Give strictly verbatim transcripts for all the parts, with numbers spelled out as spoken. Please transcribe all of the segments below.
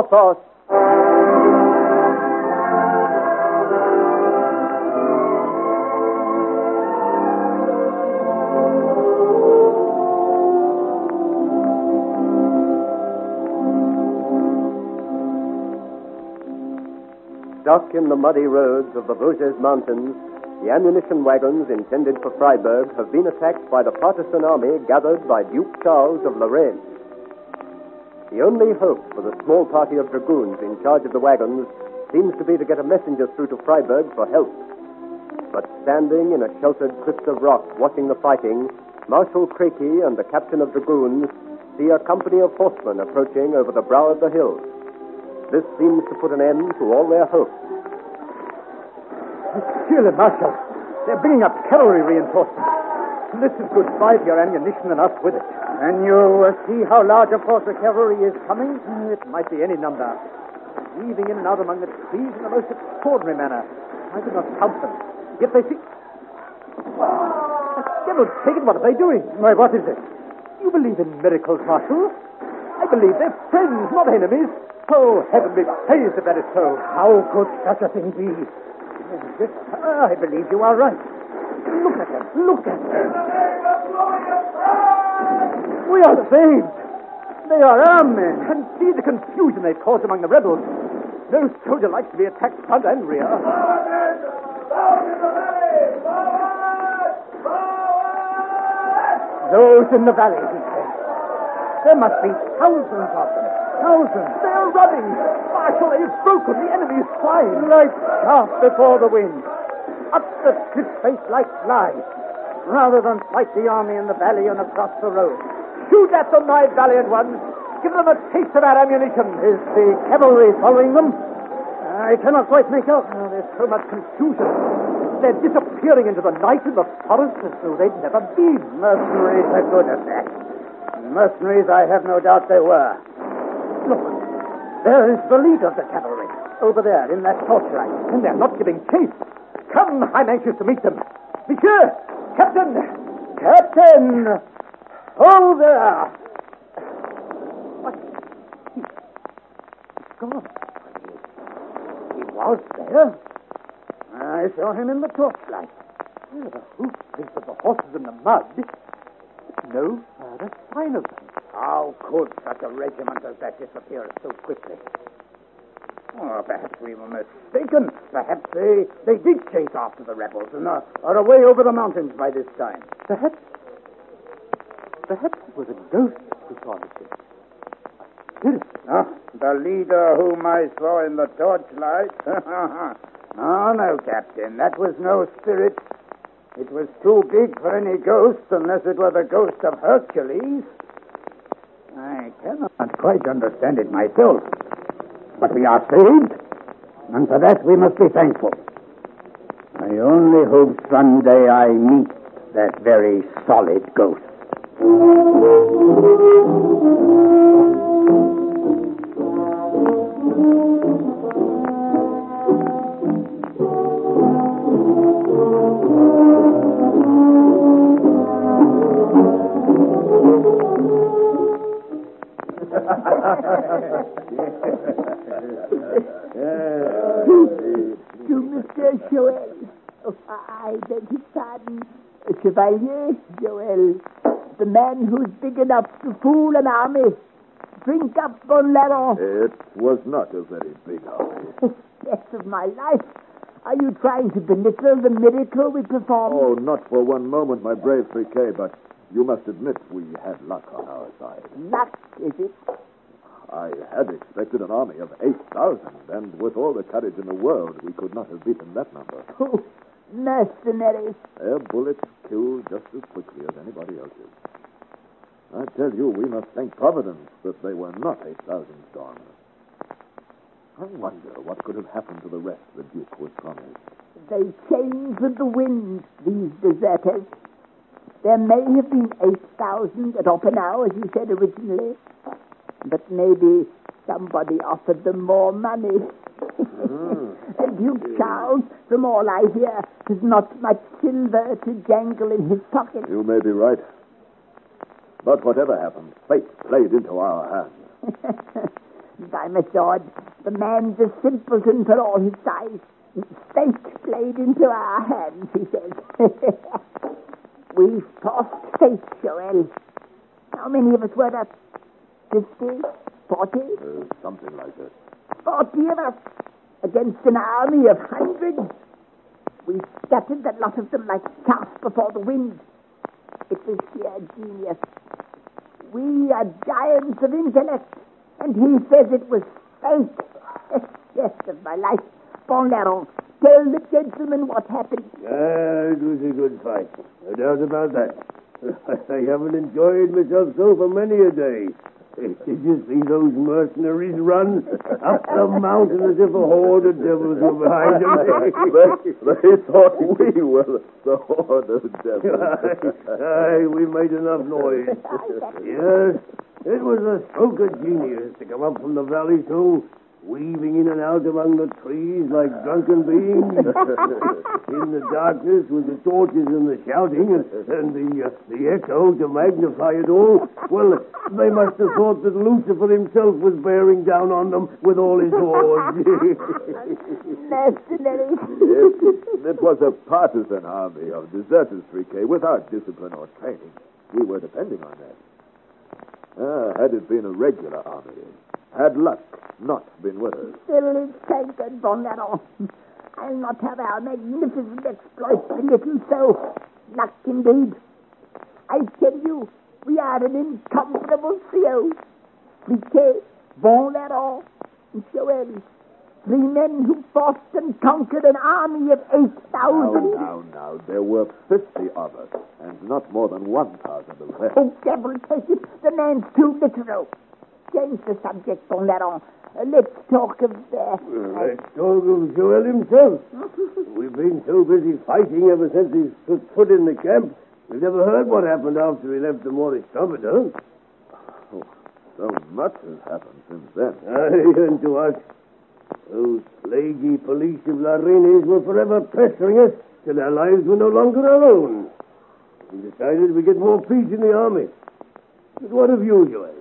Porthos. Stuck in the muddy roads of the Vosges Mountains, the ammunition wagons intended for Freiburg have been attacked by the partisan army gathered by Duke Charles of Lorraine. The only hope for the small party of dragoons in charge of the wagons seems to be to get a messenger through to Freiburg for help. But standing in a sheltered crypt of rock watching the fighting, Marshal Creaky and the captain of dragoons see a company of horsemen approaching over the brow of the hill. This seems to put an end to all their hopes. Monsieur le Marshal, they're bringing up cavalry reinforcements. This is good five-year ammunition and us with it. And you uh, see how large a force of cavalry is coming? It might be any number. Weaving in and out among the trees in the most extraordinary manner. I could not count them. Yet they see... Devil take it, what are they doing? Why, what is it? You believe in miracles, Marshal? I believe they're friends, not enemies. Oh, heaven be praised if that is so. How could such a thing be? Yes, I believe you are right. Look at them. Look at them. We are saved. They are our men. And see the confusion they've caused among the rebels. No soldier likes to be attacked front and rear. Those in the valley, he said. There must be thousands of them. Thousands. They're running. Marshal, they've broken. The enemy is flying. Like chaff before the wind. Up the cliff face like flies. Rather than fight the army in the valley and across the road. Shoot at them, my valiant ones. Give them a taste of our ammunition. Is the cavalry following them? I cannot quite make out. Oh, there's so much confusion. They're disappearing into the night in the forest as though they'd never been. Mercenaries are good at that. Mercenaries, I have no doubt they were. Look, there is the leader of the cavalry. Over there, in that torchlight. And they're not giving chase. Come, I'm anxious to meet them. Monsieur! Captain! Captain! Hold there! What? He, he's gone. He, he was there. I saw him in the torchlight. Well, the hoofprints of the horses in the mud. No further sign of them. How could such a regiment as that disappear so quickly? Oh, perhaps we were mistaken. Perhaps they, they did chase after the rebels and are, are away over the mountains by this time. Perhaps... Perhaps it was a ghost who promised it. A spirit. Ah, the leader whom I saw in the torchlight? Oh, no, Captain. That was no spirit. It was too big for any ghost, unless it were the ghost of Hercules. I cannot quite understand it myself. But we are saved, and for that we must be thankful. I only hope someday I meet that very solid ghost. To Mister Joel. Oh, I beg his pardon. Chevalier Joel. The man who's big enough to fool an army. Drink up, Bon Larron. It was not a very big army. Best of my life. Are you trying to belittle the miracle we performed? Oh, not for one moment, my brave Friquet, but you must admit we had luck on our side. Luck, is it? I had expected an army of eight thousand, and with all the courage in the world, we could not have beaten that number. Oh, mercenaries. Their bullets kill just as quickly as anybody else's. I tell you, we must thank Providence that they were not eight thousand stormers. I wonder what could have happened to the rest the Duke was promised. They change with the wind, these deserters. There may have been eight thousand at Oppenau, as you said originally. But maybe somebody offered them more money. Mm. And Duke Charles, from all I hear, has not much silver to jangle in his pocket. You may be right. But whatever happened, fate played into our hands. isn't, I'm assured. The man's a simpleton for all his size. Fate played into our hands, he says. We've tossed fate, Joel. How many of us were there? Fifty? Forty? Uh, something like that. Forty of us against an army of hundreds. We scattered the lot of them like chaff before the wind. It was sheer genius. We are giants of intellect, and he says it was fate. Yes, of my life. Bon Larron, tell the gentleman what happened. Ah, it was a good fight. No doubt about that. I haven't enjoyed myself so for many a day. Did you see those mercenaries run up the mountain as if a horde of devils were behind them? they, they thought we were the horde of devils. Aye, we made enough noise. Yes, it was a stroke of genius to come up from the valley so, weaving in and out among the trees like drunken beings. In the darkness with the torches and the shouting and, and the, uh, the echo to magnify it all. Well, they must have thought that Lucifer himself was bearing down on them with all his hordes. Mercenaries. Yes, it was a partisan army of deserters, Friquet, without discipline or training. We were depending on that. Ah, had it been a regular army, had luck not been with us. Still it's taken, Bon Larron. I'll not have our magnificent exploits belittled so. Luck indeed. I tell you, we are an incomparable trio. Friquet, Bon Larron, and Joel. Three men who fought and conquered an army of eight thousand. Now, now, now, there were fifty of us, and not more than one thousand of them. Oh, devil take it, the man's too literal. Change the subject, Bon Larron. Uh, let's talk of... Uh, Well, let's talk of Joel himself. We've been so busy fighting ever since he took foot in the camp, we've never heard what happened after he left the Moorish trumpeter. Oh, so much has happened since then. Aye, and to us, those plaguey police of Larines were forever pestering us till our lives were no longer our own. We decided we'd get more peace in the army. But what of you, Joel?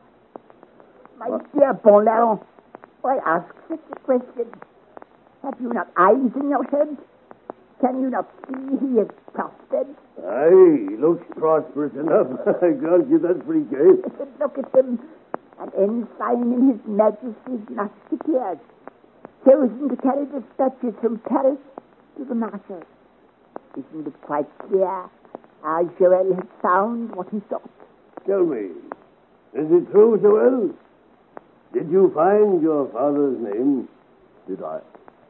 My dear Bon Larron, why ask such a question? Have you not eyes in your head? Can you not see he has prospered? Aye, he looks prosperous enough. I grant you that's pretty gay. Look at him. An ensign in his Majesty's musketeers, chosen to carry dispatches from Paris to the Marshal. Isn't it quite clear how Joel had found what he sought? Tell me, is it true, Joel? Did you find your father's name? Did I?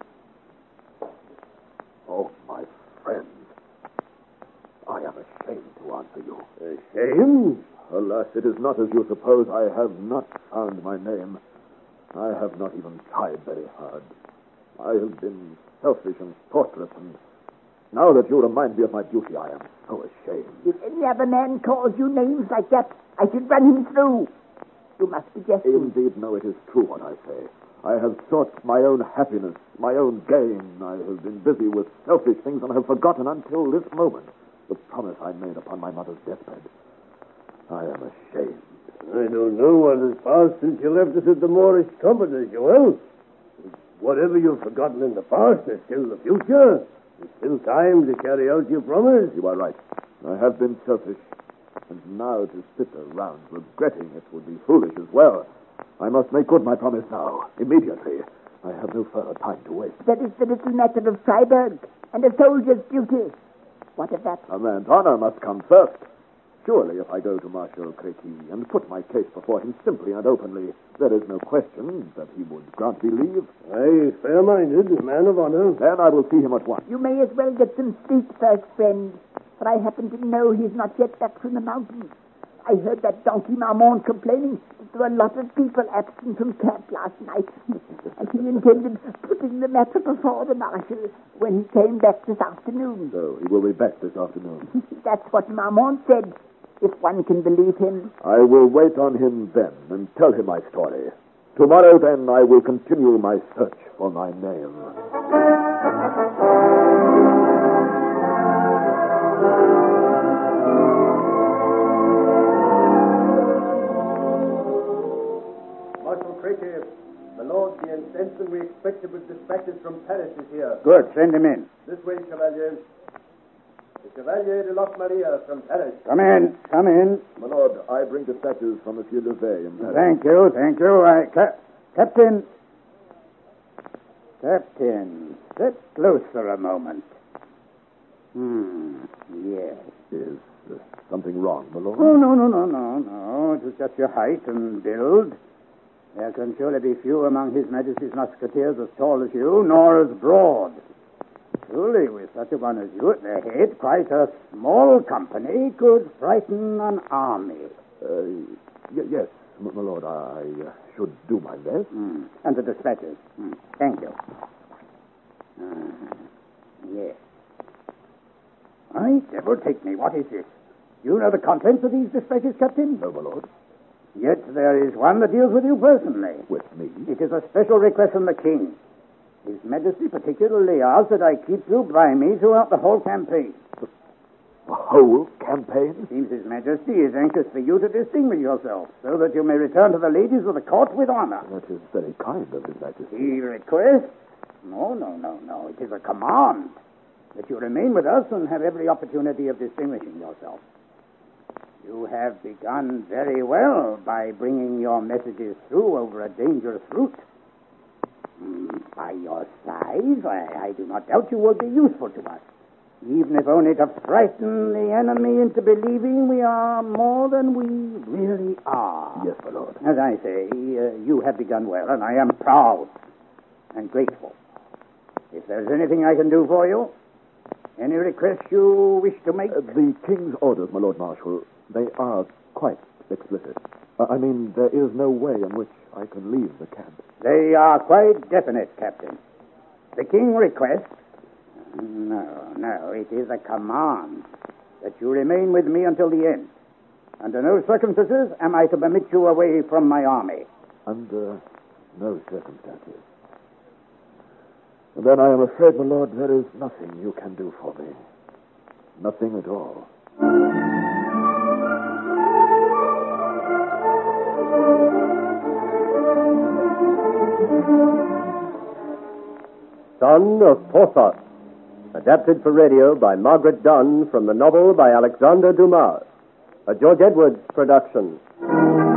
Oh, my friend, I am ashamed to answer you. Ashamed? Alas, it is not as you suppose. I have not found my name. I have not even tried very hard. I have been selfish and thoughtless, and now that you remind me of my duty, I am so ashamed. If any other man calls you names like that, I should run him through. You must be jesting. Indeed, no, it is true what I say. I have sought my own happiness, my own gain. I have been busy with selfish things and have forgotten until this moment the promise I made upon my mother's deathbed. I am ashamed. I don't know what has passed since you left us at the Moorish trumpeter, Joel. Whatever you've forgotten in the past, there's still the future. There's still time to carry out your promise. You are right. I have been selfish. And now to sit around regretting it would be foolish as well. I must make good my promise now, immediately. I have no further time to waste. That is the little matter of Freiburg and a soldier's duty. What of that? A man's honor must come first. Surely, if I go to Marshal Créqui and put my case before him simply and openly, there is no question that he would grant me leave. Aye, fair-minded, man of honor. Then I will see him at once. You may as well get some sleep first, friend, for I happen to know he's not yet back from the mountains. I heard that donkey Marmont complaining that there were a lot of people absent from camp last night, and he intended putting the matter before the Marshal when he came back this afternoon. So he will be back this afternoon. That's what Marmont said, if one can believe him. I will wait on him then and tell him my story. Tomorrow, then, I will continue my search for my name. Marshal Créqui, is here. Good. Send him in. This way, Chevalier. The Chevalier de Loch Maria from Paris. Come in. Come in. My lord, I bring dispatches from Monsieur Levet in Paris. Thank you. Thank you. I, ca- Captain. Captain, sit closer a moment. Hmm. Yes. Is uh, something wrong, my lord? Oh, no, no, no, no, no. It was just your height and build. There can surely be few among His Majesty's musketeers as tall as you, nor as broad. Truly, with such a one as you at their head, quite a small company could frighten an army. Uh, y- yes, m- my lord, I uh, should do my best. Mm. And the dispatches. Mm. Thank you. Uh, yes. I devil take me. What is this? You know the contents of these dispatches, Captain? No, my lord. Yet there is one that deals with you personally. With me? It is a special request from the King. His Majesty particularly asks that I keep you by me throughout the whole campaign. The whole campaign? It seems His Majesty is anxious for you to distinguish yourself, so that you may return to the ladies of the court with honor. That is very kind of His Majesty. He requests? No, no, no, no. It is a command that you remain with us and have every opportunity of distinguishing yourself. You have begun very well by bringing your messages through over a dangerous route. Mm, by your size, I, I do not doubt you will be useful to us, even if only to frighten the enemy into believing we are more than we really are. Yes, my lord. As I say, uh, you have begun well, and I am proud and grateful. If there's anything I can do for you, any request you wish to make? Uh, the King's orders, my Lord Marshal, they are quite explicit. Uh, I mean, there is no way in which I can leave the camp. They are quite definite, Captain. The King requests... No, no, it is a command that you remain with me until the end. Under no circumstances am I to permit you away from my army. Under no circumstances. And then I am afraid, my lord, there is nothing you can do for me. Nothing at all. Son of Porthos, adapted for radio by Margaret Dunn from the novel by Alexander Dumas, a George Edwards production.